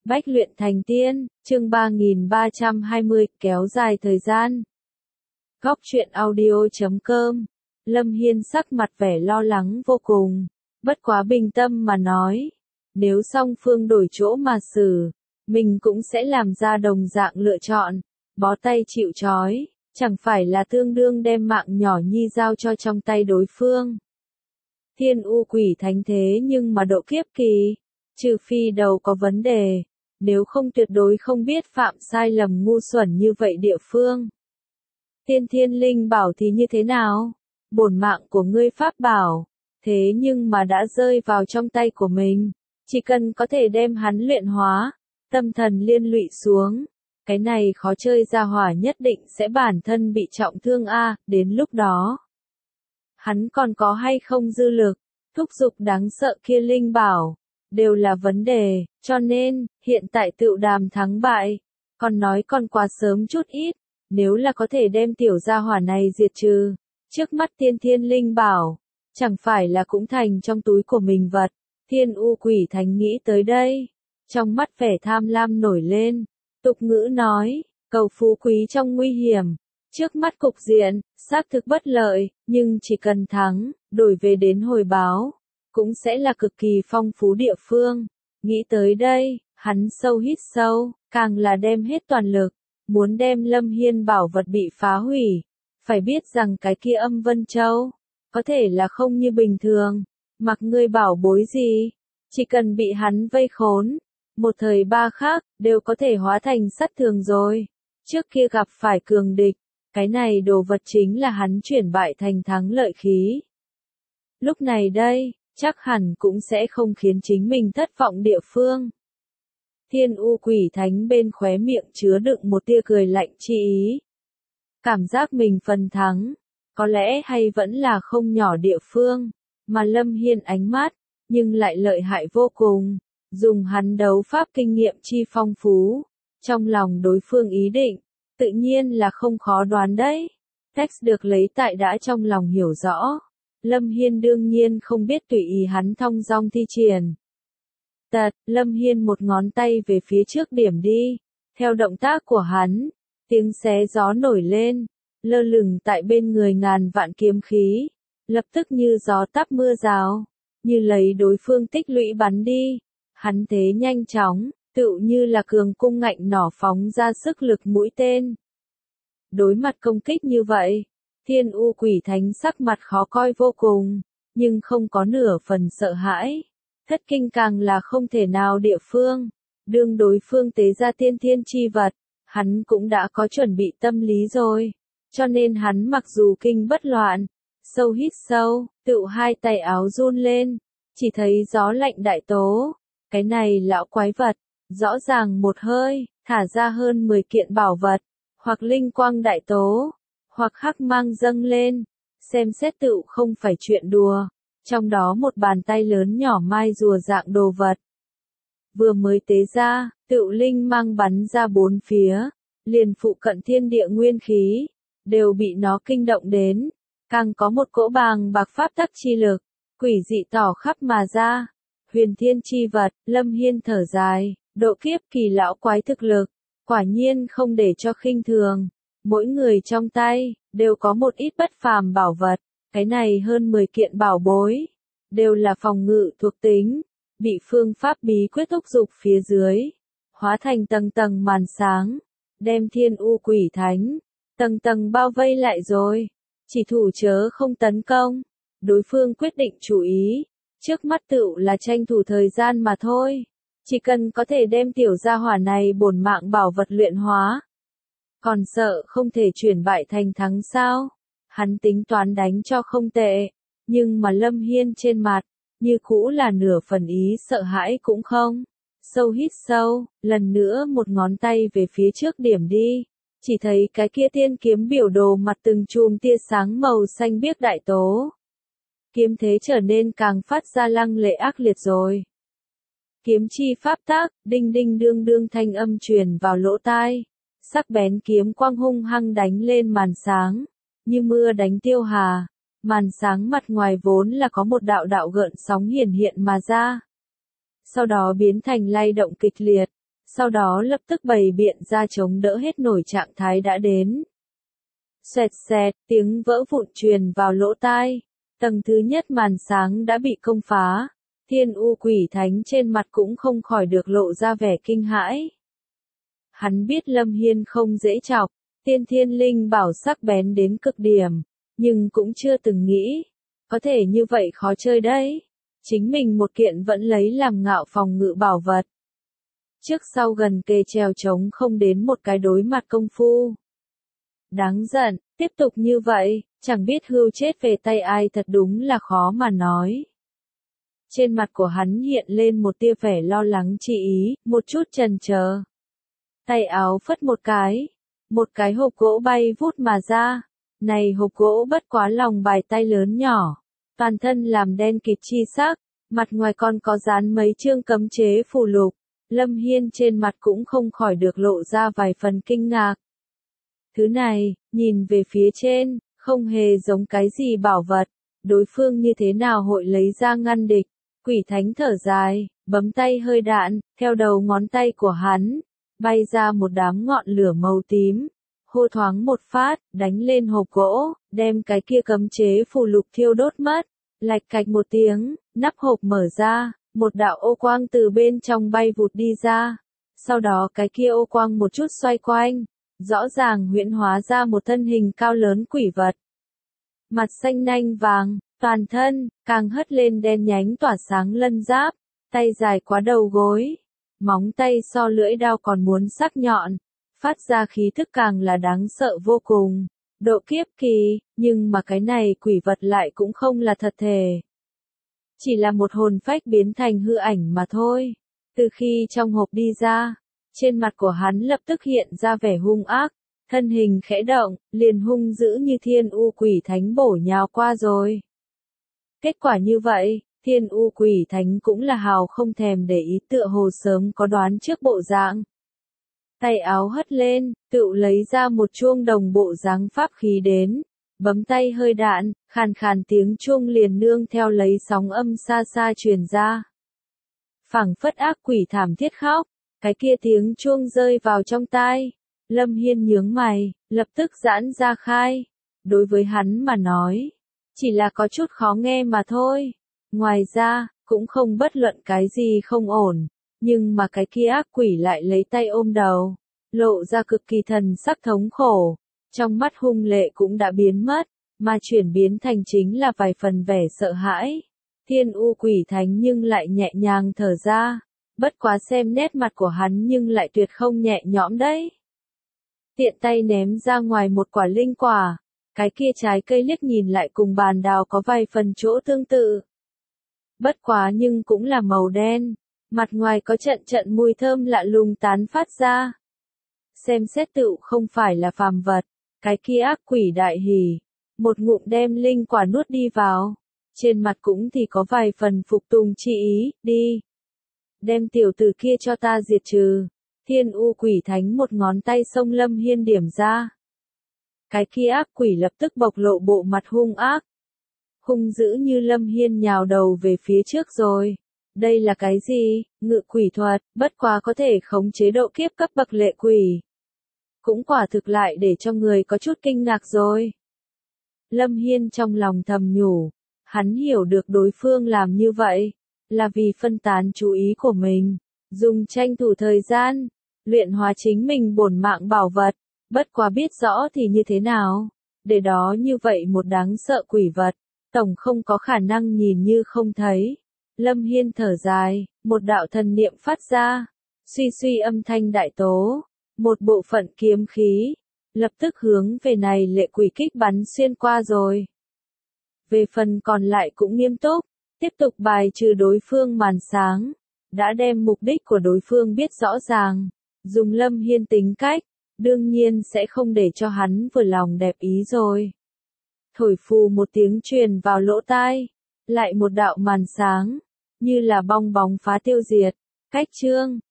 Bách luyện thành tiên, chương 3320, kéo dài thời gian. Góc truyện audio.com. Lâm Hiên sắc mặt vẻ lo lắng vô cùng, bất quá bình tâm mà nói, nếu song phương đổi chỗ mà xử, mình cũng sẽ làm ra đồng dạng lựa chọn, bó tay chịu trói, chẳng phải là tương đương đem mạng nhỏ nhi giao cho trong tay đối phương. Thiên U quỷ thánh thế nhưng mà độ kiếp kỳ, trừ phi đầu có vấn đề, nếu không tuyệt đối không biết phạm sai lầm ngu xuẩn như vậy địa phương. Thiên linh bảo thì như thế nào? Bổn mạng của ngươi pháp bảo, thế nhưng mà đã rơi vào trong tay của mình, chỉ cần có thể đem hắn luyện hóa, tâm thần liên lụy xuống, cái này khó chơi ra hỏa nhất định sẽ bản thân bị trọng thương a, đến lúc đó hắn còn có hay không dư lực, thúc giục đáng sợ kia linh bảo, đều là vấn đề, cho nên, hiện tại tựu đàm thắng bại, còn nói còn quá sớm chút ít, nếu là có thể đem tiểu gia hỏa này diệt trừ, trước mắt thiên linh bảo, chẳng phải là cũng thành trong túi của mình vật. Thiên U quỷ thánh nghĩ tới đây, trong mắt vẻ tham lam nổi lên, tục ngữ nói, cầu phú quý trong nguy hiểm, trước mắt cục diện, xác thực bất lợi, nhưng chỉ cần thắng, đổi về đến hồi báo, cũng sẽ là cực kỳ phong phú địa phương. Nghĩ tới đây, hắn sâu hít sâu, càng là đem hết toàn lực, muốn đem Lâm Hiên bảo vật bị phá hủy. Phải biết rằng cái kia Âm Vân Châu, có thể là không như bình thường, mặc ngươi bảo bối gì, chỉ cần bị hắn vây khốn, một thời ba khác, đều có thể hóa thành sắt thường rồi. Trước kia gặp phải cường địch, cái này đồ vật chính là hắn chuyển bại thành thắng lợi khí. Lúc này đây, chắc hẳn cũng sẽ không khiến chính mình thất vọng địa phương. Thiên U quỷ thánh bên khóe miệng chứa đựng một tia cười lạnh chi ý. Cảm giác mình phần thắng, có lẽ hay vẫn là không nhỏ địa phương, mà Lâm Hiên ánh mắt, nhưng lại lợi hại vô cùng, dùng hắn đấu pháp kinh nghiệm chi phong phú, trong lòng đối phương ý định, tự nhiên là không khó đoán đấy. Text được lấy tại đã trong lòng hiểu rõ. Lâm Hiên đương nhiên không biết tùy ý hắn thong dong thi triển. Lâm Hiên một ngón tay về phía trước điểm đi, theo động tác của hắn, tiếng xé gió nổi lên, lơ lửng tại bên người ngàn vạn kiếm khí, lập tức như gió táp mưa rào, như lấy đối phương tích lũy bắn đi, hắn thế nhanh chóng, tựu như là cường cung ngạnh nỏ phóng ra sức lực mũi tên. Đối mặt công kích như vậy, Thiên U quỷ thánh sắc mặt khó coi vô cùng, nhưng không có nửa phần sợ hãi. Thất kinh càng là không thể nào địa phương, đương đối phương tế ra thiên chi vật, hắn cũng đã có chuẩn bị tâm lý rồi, cho nên hắn mặc dù kinh bất loạn, sâu hít sâu, tựu hai tay áo run lên, chỉ thấy gió lạnh đại tố, cái này lão quái vật, rõ ràng một hơi, thả ra hơn 10 kiện bảo vật, hoặc linh quang đại tố, hoặc hắc mang dâng lên, xem xét tựu không phải chuyện đùa. Trong đó một bàn tay lớn nhỏ mai rùa dạng đồ vật. Vừa mới tế ra, tựu linh mang bắn ra bốn phía, liền phụ cận thiên địa nguyên khí, đều bị nó kinh động đến. Càng có một cỗ bàng bạc pháp tắc chi lực, quỷ dị tỏ khắp mà ra. Huyền thiên chi vật, Lâm Hiên thở dài, độ kiếp kỳ lão quái thực lực, quả nhiên không để cho khinh thường. Mỗi người trong tay, đều có một ít bất phàm bảo vật. Cái này hơn 10 kiện bảo bối, đều là phòng ngự thuộc tính, bị phương pháp bí quyết thúc dục phía dưới, hóa thành tầng tầng màn sáng, đem Thiên U quỷ thánh, tầng tầng bao vây lại rồi, chỉ thủ chớ không tấn công, đối phương quyết định chú ý, trước mắt tựu là tranh thủ thời gian mà thôi, chỉ cần có thể đem tiểu gia hỏa này bổn mạng bảo vật luyện hóa, còn sợ không thể chuyển bại thành thắng sao? Hắn tính toán đánh cho không tệ, nhưng mà Lâm Hiên trên mặt, như cũ là nửa phần ý sợ hãi cũng không. Sâu hít sâu, lần nữa một ngón tay về phía trước điểm đi, chỉ thấy cái kia tiên kiếm biểu đồ mặt từng chùm tia sáng màu xanh biếc đại tố. Kiếm thế trở nên càng phát ra lăng lệ ác liệt rồi. Kiếm chi pháp tác, đinh đinh đương đương thanh âm truyền vào lỗ tai, sắc bén kiếm quang hung hăng đánh lên màn sáng. Như mưa đánh tiêu hà, màn sáng mặt ngoài vốn là có một đạo đạo gợn sóng hiển hiện mà ra. Sau đó biến thành lay động kịch liệt, sau đó lập tức bày biện ra chống đỡ hết nổi trạng thái đã đến. Xoẹt xẹt, tiếng vỡ vụn truyền vào lỗ tai. Tầng thứ nhất màn sáng đã bị công phá. Thiên U Quỷ Thánh trên mặt cũng không khỏi được lộ ra vẻ kinh hãi. Hắn biết Lâm Hiên không dễ chọc, tiên thiên linh bảo sắc bén đến cực điểm, nhưng cũng chưa từng nghĩ, có thể như vậy khó chơi đấy. Chính mình một kiện vẫn lấy làm ngạo phòng ngự bảo vật. Trước sau gần kề trèo trống không đến một cái đối mặt công phu. Đáng giận, tiếp tục như vậy, chẳng biết hưu chết về tay ai thật đúng là khó mà nói. Trên mặt của hắn hiện lên một tia vẻ lo lắng chi ý, một chút chần chờ. Tay áo phất một cái hộp gỗ bay vút mà ra. Này hộp gỗ bất quá lòng bài tay lớn nhỏ, toàn thân làm đen kịt chi sắc, mặt ngoài còn có dán mấy chương cấm chế phù lục. Lâm Hiên trên mặt cũng không khỏi được lộ ra vài phần kinh ngạc. Thứ này, nhìn về phía trên, không hề giống cái gì bảo vật, đối phương như thế nào hội lấy ra ngăn địch. Quỷ Thánh thở dài, bấm tay hơi đạn, theo đầu ngón tay của hắn, bay ra một đám ngọn lửa màu tím. Hô thoáng một phát, đánh lên hộp gỗ, đem cái kia cấm chế phù lục thiêu đốt mất. Lạch cạch một tiếng, nắp hộp mở ra, một đạo ô quang từ bên trong bay vụt đi ra. Sau đó cái kia ô quang một chút xoay quanh, rõ ràng huyễn hóa ra một thân hình cao lớn quỷ vật. Mặt xanh nanh vàng, toàn thân, càng hất lên đen nhánh tỏa sáng lân giáp, tay dài quá đầu gối. Móng tay so lưỡi đao còn muốn sắc nhọn, phát ra khí thức càng là đáng sợ vô cùng. Độ kiếp kỳ, nhưng mà cái này quỷ vật lại cũng không là thật thể. Chỉ là một hồn phách biến thành hư ảnh mà thôi. Từ khi trong hộp đi ra, trên mặt của hắn lập tức hiện ra vẻ hung ác, thân hình khẽ động, liền hung dữ như Thiên U Quỷ Thánh bổ nhào qua rồi. Kết quả như vậy, Thiên U Quỷ Thánh cũng là hào không thèm để ý, tựa hồ sớm có đoán trước bộ dạng. Tay áo hất lên, tự lấy ra một chuông đồng bộ dáng pháp khí đến, bấm tay hơi đạn, khàn khàn tiếng chuông liền nương theo lấy sóng âm xa xa truyền ra. Phảng phất ác quỷ thảm thiết khóc, cái kia tiếng chuông rơi vào trong tai. Lâm Hiên nhướng mày, lập tức giãn ra khai. Đối với hắn mà nói, chỉ là có chút khó nghe mà thôi. Ngoài ra, cũng không bất luận cái gì không ổn. Nhưng mà cái kia ác quỷ lại lấy tay ôm đầu, lộ ra cực kỳ thần sắc thống khổ. Trong mắt hung lệ cũng đã biến mất, mà chuyển biến thành chính là vài phần vẻ sợ hãi. Thiên U Quỷ Thánh nhưng lại nhẹ nhàng thở ra. Bất quá xem nét mặt của hắn nhưng lại tuyệt không nhẹ nhõm đấy. Tiện tay ném ra ngoài một quả linh quả. Cái kia trái cây liếc nhìn lại cùng bàn đào có vài phần chỗ tương tự. Bất quá nhưng cũng là màu đen. Mặt ngoài có trận trận mùi thơm lạ lùng tán phát ra. Xem xét tựu không phải là phàm vật. Cái kia ác quỷ đại hỉ. Một ngụm đem linh quả nuốt đi vào. Trên mặt cũng thì có vài phần phục tùng chi ý, đi. Đem tiểu tử kia cho ta diệt trừ. Thiên U Quỷ Thánh một ngón tay xông Lâm Hiên điểm ra. Cái kia ác quỷ lập tức bộc lộ bộ mặt hung ác. Hung dữ như Lâm Hiên nhào đầu về phía trước rồi. Đây là cái gì? Ngự quỷ thuật, bất quá có thể khống chế độ kiếp cấp bậc lệ quỷ. Cũng quả thực lại để cho người có chút kinh ngạc rồi. Lâm Hiên trong lòng thầm nhủ. Hắn hiểu được đối phương làm như vậy, là vì phân tán chú ý của mình, dùng tranh thủ thời gian, luyện hóa chính mình bổn mạng bảo vật, bất quá biết rõ thì như thế nào, để đó như vậy một đáng sợ quỷ vật, tổng không có khả năng nhìn như không thấy. Lâm Hiên thở dài, một đạo thần niệm phát ra, suy suy âm thanh đại tố, một bộ phận kiếm khí, lập tức hướng về này lệ quỷ kích bắn xuyên qua rồi. Về phần còn lại cũng nghiêm túc, tiếp tục bài trừ đối phương màn sáng, đã đem mục đích của đối phương biết rõ ràng, dùng Lâm Hiên tính cách, đương nhiên sẽ không để cho hắn vừa lòng đẹp ý rồi. Thổi phù một tiếng truyền vào lỗ tai, lại một đạo màn sáng, như là bong bóng phá tiêu diệt, cách chương.